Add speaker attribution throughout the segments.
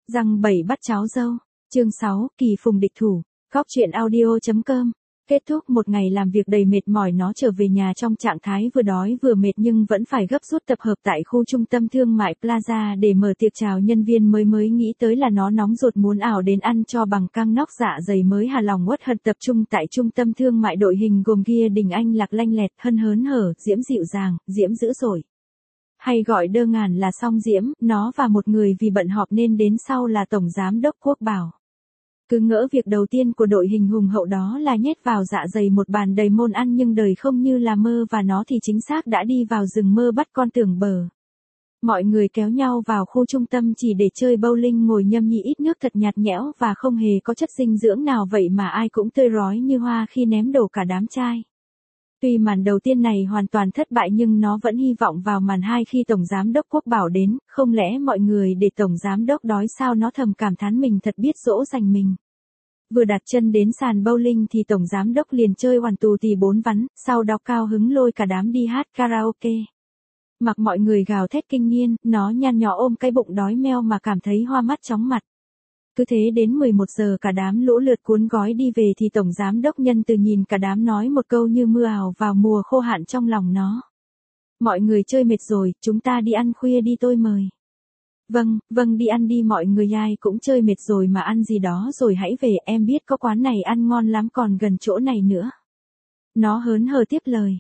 Speaker 1: Răng 7 bắt cháu dâu. Chương 6, Kỳ phùng địch thủ. Góc truyện audio.com. Kết thúc một ngày làm việc đầy mệt mỏi, nó trở về nhà trong trạng thái vừa đói vừa mệt nhưng vẫn phải gấp rút tập hợp tại khu trung tâm thương mại Plaza để mở tiệc chào nhân viên mới nghĩ tới là nó nóng ruột muốn ảo đến ăn cho bằng căng nóc dạ dày mới hà lòng uất hận tập trung tại trung tâm thương mại. Đội hình gồm Gia Đình Anh Lạc lanh lẹt, Hân hớn hở, Diễm dịu dàng, Diễm dữ dội. Hay gọi đơn giản là Song Diễm, nó và một người vì bận họp nên đến sau là Tổng Giám đốc Quốc Bảo. Cứ ngỡ việc đầu tiên của đội hình hùng hậu đó là nhét vào dạ dày một bàn đầy món ăn, nhưng đời không như là mơ và nó thì chính xác đã đi vào rừng mơ bắt con tưởng bờ. Mọi người kéo nhau vào khu trung tâm chỉ để chơi bowling, ngồi nhâm nhi ít nước thật nhạt nhẽo và không hề có chất dinh dưỡng nào, vậy mà ai cũng tươi rói như hoa khi ném đổ cả đám chai. Tuy màn đầu tiên này hoàn toàn thất bại nhưng nó vẫn hy vọng vào màn 2 khi Tổng Giám đốc Quốc Bảo đến. Không lẽ mọi người để Tổng Giám đốc đói sao, nó thầm cảm thán mình thật biết dỗ dành mình. Vừa đặt chân đến sàn bowling thì Tổng Giám đốc liền chơi hoàn tù tì bốn ván, sau đó cao hứng lôi cả đám đi hát karaoke. Mặc mọi người gào thét kinh niên, nó nhăn nhó ôm cái bụng đói meo mà cảm thấy hoa mắt chóng mặt. Cứ thế đến 11 giờ cả đám lũ lượt cuốn gói đi về thì Tổng Giám đốc nhân từ nhìn cả đám nói một câu như mưa ào vào mùa khô hạn trong lòng nó. Mọi người chơi mệt rồi, chúng ta đi ăn khuya đi, tôi mời. Vâng, đi ăn đi mọi người, ai cũng chơi mệt rồi mà ăn gì đó rồi hãy về, em biết có quán này ăn ngon lắm còn gần chỗ này nữa. Nó hớn hở tiếp lời.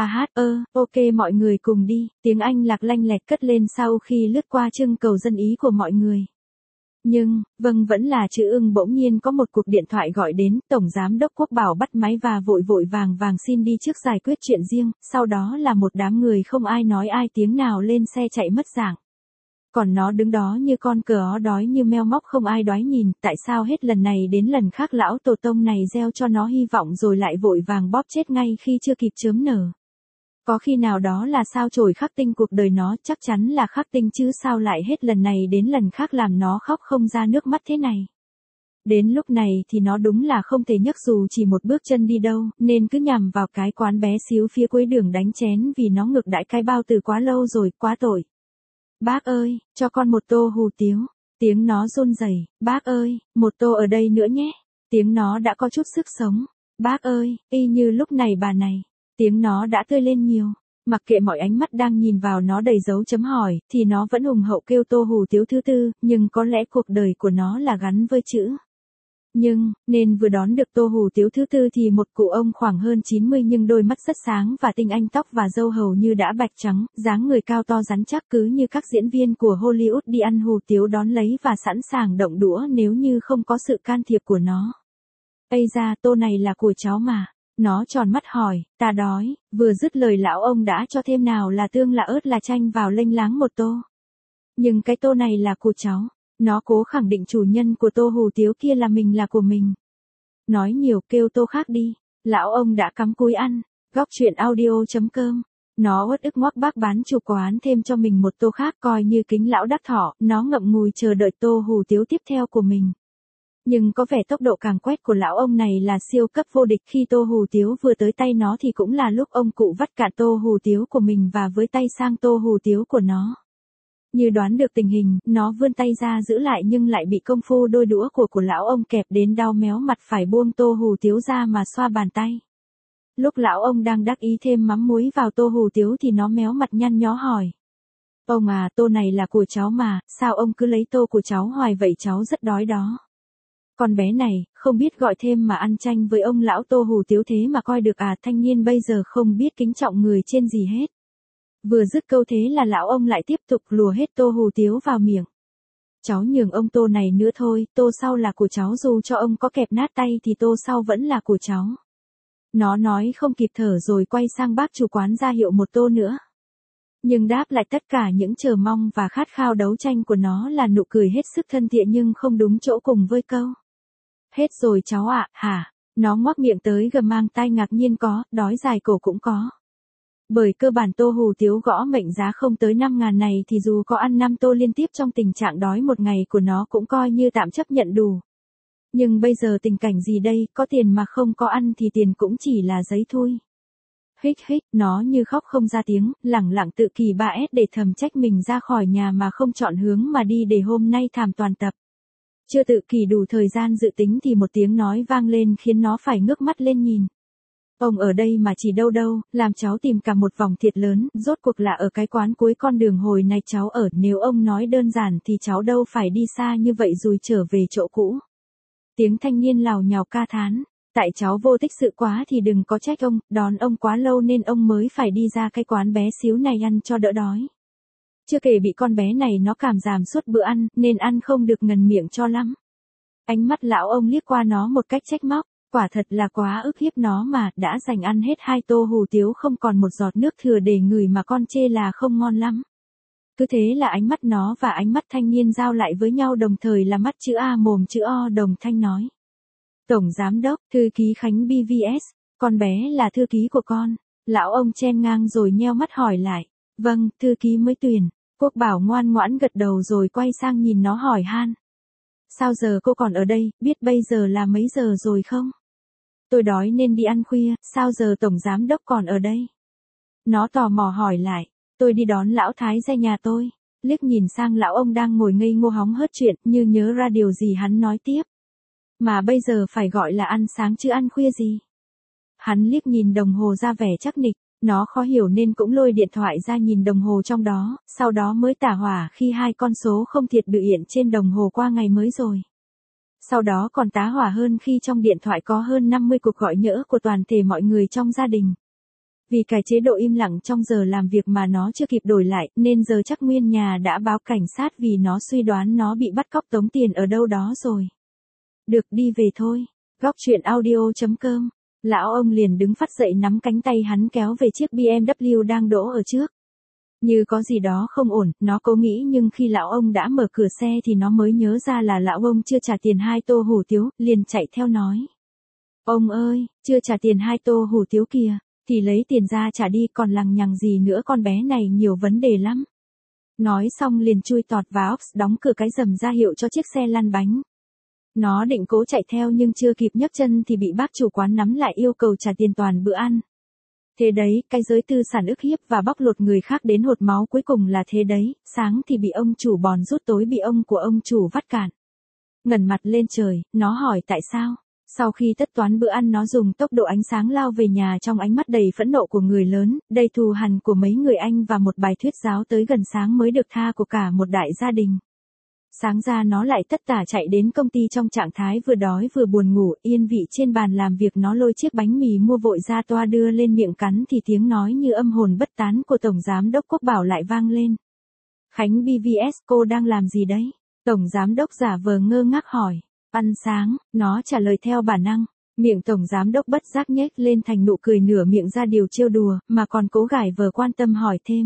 Speaker 1: Ok mọi người cùng đi, tiếng Anh Lạc lanh lẹt cất lên sau khi lướt qua trưng cầu dân ý của mọi người. Nhưng, vẫn là chữ ưng. Bỗng nhiên có một cuộc điện thoại gọi đến, Tổng Giám đốc Quốc Bảo bắt máy và vội vàng xin đi trước giải quyết chuyện riêng, sau đó là một đám người không ai nói ai tiếng nào lên xe chạy mất dạng. Còn nó đứng đó như con cờ ó, đói như meo móc không ai đoái nhìn, tại sao hết lần này đến lần khác lão tổ tông này gieo cho nó hy vọng rồi lại vội vàng bóp chết ngay khi chưa kịp chớm nở. Có khi nào đó là sao chổi khắc tinh cuộc đời nó, chắc chắn là khắc tinh chứ sao lại hết lần này đến lần khác làm nó khóc không ra nước mắt thế này. Đến lúc này thì nó đúng là không thể nhấc dù chỉ một bước chân đi đâu, nên cứ nhằm vào cái quán bé xíu phía cuối đường đánh chén vì nó ngược đãi cái bao từ quá lâu rồi, quá tội. Bác ơi, cho con một tô hủ tiếu. Tiếng nó run rẩy. Bác ơi, một tô ở đây nữa nhé. Tiếng nó đã có chút sức sống. Bác ơi, y như lúc này bà này. Tiếng nó đã tươi lên nhiều. Mặc kệ mọi ánh mắt đang nhìn vào nó đầy dấu chấm hỏi, thì nó vẫn hùng hậu kêu tô hủ tiếu thứ tư, nhưng có lẽ cuộc đời của nó là gắn với chữ. Nên vừa đón được tô hủ tiếu thứ tư thì một cụ ông khoảng hơn 90 nhưng đôi mắt rất sáng và tinh anh, tóc và râu hầu như đã bạch trắng, dáng người cao to rắn chắc cứ như các diễn viên của Hollywood đi ăn hủ tiếu đón lấy và sẵn sàng động đũa nếu như không có sự can thiệp của nó. Ây da, tô này là của cháu mà. Nó tròn mắt hỏi, ta đói. Vừa dứt lời lão ông đã cho thêm nào là tương là ớt là chanh vào lênh láng một tô. Nhưng cái tô này là của cháu. Nó cố khẳng định chủ nhân của tô hủ tiếu kia là của mình. Nói nhiều, kêu tô khác đi. Lão ông đã cắm cúi ăn. Góc truyện audio.com. Nó uất ức ngoắc bác bán chủ quán thêm cho mình một tô khác coi như kính lão đắc thọ, nó ngậm ngùi chờ đợi tô hủ tiếu tiếp theo của mình. Nhưng có vẻ tốc độ càng quét của lão ông này là siêu cấp vô địch, khi tô hủ tiếu vừa tới tay nó thì cũng là lúc ông cụ vắt cạn tô hủ tiếu của mình và với tay sang tô hủ tiếu của nó. Như đoán được tình hình, nó vươn tay ra giữ lại nhưng lại bị công phu đôi đũa của lão ông kẹp đến đau méo mặt, phải buông tô hủ tiếu ra mà xoa bàn tay. Lúc lão ông đang đắc ý thêm mắm muối vào tô hủ tiếu thì nó méo mặt nhăn nhó hỏi. Ông à, tô này là của cháu mà, sao ông cứ lấy tô của cháu hoài vậy, cháu rất đói đó. Con bé này, không biết gọi thêm mà ăn chanh với ông lão tô hủ tiếu thế mà coi được à, thanh niên bây giờ không biết kính trọng người trên gì hết. Vừa dứt câu thế là lão ông lại tiếp tục lùa hết tô hủ tiếu vào miệng. Cháu nhường ông tô này nữa thôi, tô sau là của cháu, dù cho ông có kẹp nát tay thì tô sau vẫn là của cháu. Nó nói không kịp thở rồi quay sang bác chủ quán ra hiệu một tô nữa. Nhưng đáp lại tất cả những chờ mong và khát khao đấu tranh của nó là nụ cười hết sức thân thiện nhưng không đúng chỗ cùng với câu. Hết rồi cháu ạ, hả? Nó ngoác miệng tới gầm mang tai ngạc nhiên, có, đói dài cổ cũng có. Bởi cơ bản tô hủ tiếu gõ mệnh giá không tới 5.000 này thì dù có ăn 5 tô liên tiếp trong tình trạng đói một ngày của nó cũng coi như tạm chấp nhận đủ. Nhưng bây giờ tình cảnh gì đây, có tiền mà không có ăn thì tiền cũng chỉ là giấy thui. Hích, nó như khóc không ra tiếng, lẳng lặng tự kỳ 3S để thầm trách mình ra khỏi nhà mà không chọn hướng mà đi để hôm nay thảm toàn tập. Chưa tự kỳ đủ thời gian dự tính thì một tiếng nói vang lên khiến nó phải ngước mắt lên nhìn. Ông ở đây mà chỉ đâu đâu, làm cháu tìm cả một vòng thiệt lớn, rốt cuộc là ở cái quán cuối con đường hồi này cháu ở, nếu ông nói đơn giản thì cháu đâu phải đi xa như vậy rồi trở về chỗ cũ. Tiếng thanh niên lào nhào ca thán, tại cháu vô tích sự quá thì đừng có trách ông, đón ông quá lâu nên ông mới phải đi ra cái quán bé xíu này ăn cho đỡ đói. Chưa kể bị con bé này nó cảm giảm suốt bữa ăn, nên ăn không được ngần miệng cho lắm. Ánh mắt lão ông liếc qua nó một cách trách móc. Quả thật là quá ức hiếp nó mà, đã dành ăn hết 2 tô hủ tiếu không còn một giọt nước thừa để ngửi mà con chê là không ngon lắm. Cứ thế là ánh mắt nó và ánh mắt thanh niên giao lại với nhau đồng thời là mắt chữ A mồm chữ O đồng thanh nói. Tổng Giám đốc, thư ký Khánh BVS, con bé là thư ký của con. Lão ông chen ngang rồi nheo mắt hỏi lại. Vâng, thư ký mới tuyển. Quốc Bảo ngoan ngoãn gật đầu rồi quay sang nhìn nó hỏi han. Sao giờ cô còn ở đây, biết bây giờ là mấy giờ rồi không? Tôi đói nên đi ăn khuya, sao giờ Tổng Giám đốc còn ở đây? Nó tò mò hỏi lại, tôi đi đón lão Thái ra nhà tôi. Liếc nhìn sang lão ông đang ngồi ngây ngô hóng hớt chuyện, như nhớ ra điều gì hắn nói tiếp. Mà bây giờ phải gọi là ăn sáng chứ ăn khuya gì? Hắn liếc nhìn đồng hồ ra vẻ chắc nịch, nó khó hiểu nên cũng lôi điện thoại ra nhìn đồng hồ trong đó, sau đó mới tả hỏa khi 2 con số không thiệt biểu hiện trên đồng hồ qua ngày mới rồi. Sau đó còn tá hỏa hơn khi trong điện thoại có hơn 50 cuộc gọi nhỡ của toàn thể mọi người trong gia đình. Vì cái chế độ im lặng trong giờ làm việc mà nó chưa kịp đổi lại, nên giờ chắc nguyên nhà đã báo cảnh sát vì nó suy đoán nó bị bắt cóc tống tiền ở đâu đó rồi. Được, đi về thôi. Góc truyện audio.com. Lão ông liền đứng phắt dậy nắm cánh tay hắn kéo về chiếc BMW đang đỗ ở trước. Như có gì đó không ổn, nó cố nghĩ nhưng khi lão ông đã mở cửa xe thì nó mới nhớ ra là lão ông chưa trả tiền 2 tô hủ tiếu, liền chạy theo nói. Ông ơi, chưa trả tiền 2 tô hủ tiếu kìa, thì lấy tiền ra trả đi còn lằng nhằng gì nữa, con bé này nhiều vấn đề lắm. Nói xong liền chui tọt vào ops đóng cửa cái rầm ra hiệu cho chiếc xe lăn bánh. Nó định cố chạy theo nhưng chưa kịp nhấc chân thì bị bác chủ quán nắm lại yêu cầu trả tiền toàn bữa ăn. Thế đấy, cái giới tư sản ức hiếp và bóc lột người khác đến hột máu cuối cùng là thế đấy, sáng thì bị ông chủ bòn rút, tối bị ông của ông chủ vắt cạn. Ngẩng mặt lên trời, nó hỏi tại sao. Sau khi tất toán bữa ăn nó dùng tốc độ ánh sáng lao về nhà trong ánh mắt đầy phẫn nộ của người lớn, đầy thù hằn của mấy người anh và một bài thuyết giáo tới gần sáng mới được tha của cả một đại gia đình. Sáng ra nó lại tất tả chạy đến công ty trong trạng thái vừa đói vừa buồn ngủ, yên vị trên bàn làm việc nó lôi chiếc bánh mì mua vội ra toa đưa lên miệng cắn thì tiếng nói như âm hồn bất tán của Tổng Giám đốc Quốc Bảo lại vang lên. Khánh BVS, cô đang làm gì đấy? Tổng Giám đốc giả vờ ngơ ngác hỏi. Ăn sáng, nó trả lời theo bản năng. Miệng Tổng Giám đốc bất giác nhếch lên thành nụ cười nửa miệng ra điều trêu đùa, mà còn cố gải vờ quan tâm hỏi thêm.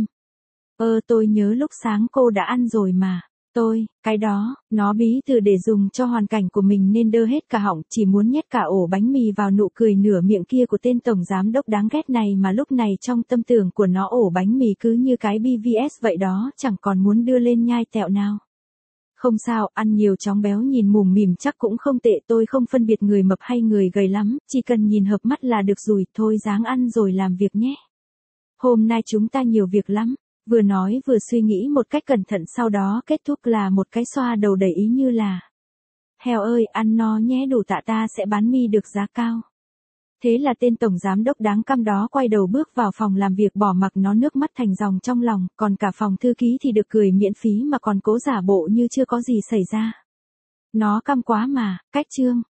Speaker 1: Tôi nhớ lúc sáng cô đã ăn rồi mà. Cái đó, nó bí từ để dùng cho hoàn cảnh của mình nên đơ hết cả họng, chỉ muốn nhét cả ổ bánh mì vào nụ cười nửa miệng kia của tên Tổng Giám đốc đáng ghét này, mà lúc này trong tâm tưởng của nó ổ bánh mì cứ như cái BVS vậy đó, chẳng còn muốn đưa lên nhai tẹo nào. Không sao, ăn nhiều chóng béo nhìn mùm mỉm chắc cũng không tệ, tôi không phân biệt người mập hay người gầy lắm, chỉ cần nhìn hợp mắt là được rồi, thôi ráng ăn rồi làm việc nhé. Hôm nay chúng ta nhiều việc lắm. Vừa nói vừa suy nghĩ một cách cẩn thận, sau đó kết thúc là một cái xoa đầu đầy ý như là. Heo ơi, ăn no nhé, đủ tạ, ta sẽ bán mì được giá cao. Thế là tên Tổng Giám đốc đáng căm đó quay đầu bước vào phòng làm việc, bỏ mặc nó nước mắt thành dòng trong lòng, còn cả phòng thư ký thì được cười miễn phí mà còn cố giả bộ như chưa có gì xảy ra. Nó căm quá mà, cách chương.